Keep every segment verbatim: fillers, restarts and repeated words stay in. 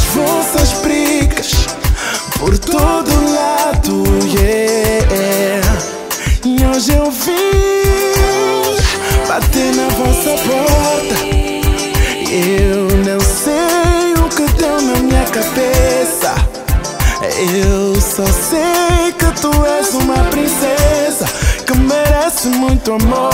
vossas brigas por todo lado, yeah. E hoje eu vim bater na vossa porta. Eu não sei o que deu na minha cabeça. Eu só sei que tu és uma princesa que merece muito amor.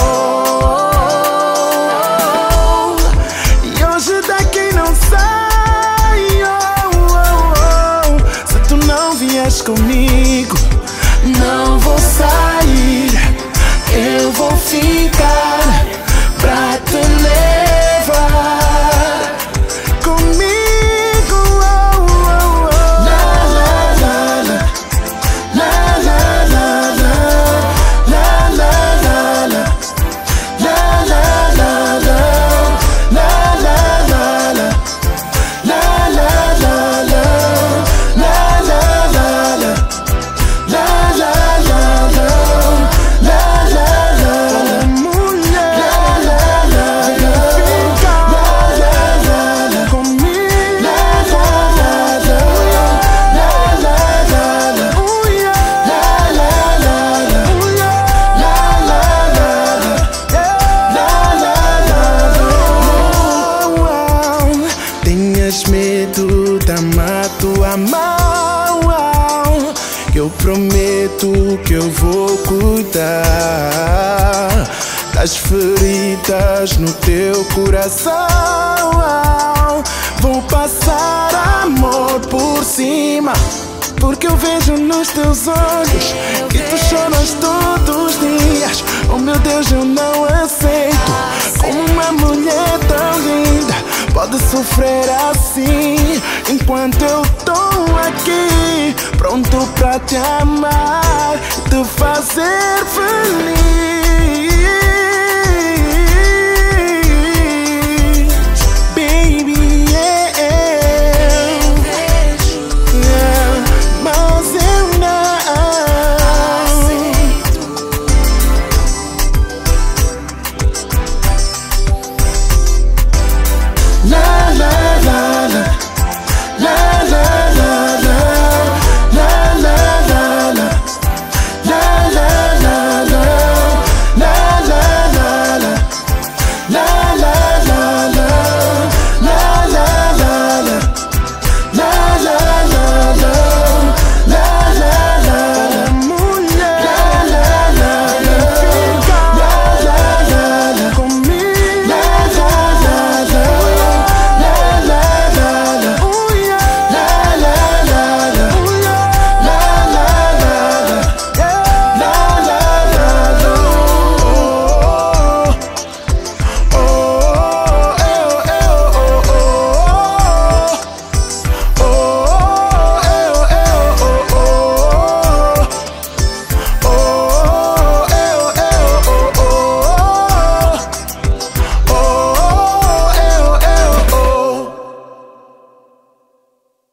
E hoje daqui não sai, oh, oh, oh. Se tu não vieres comigo, não vou sair. Eu vou ficar pra te levar comigo. Medo da tua mão, que eu prometo que eu vou cuidar das feridas no teu coração. Vou passar amor por cima, porque eu vejo nos teus olhos que tu choras todos os dias. Oh meu Deus, eu não aceito como uma mulher tão linda pode sofrer assim, enquanto eu tô aqui pronto pra te amar e te fazer feliz.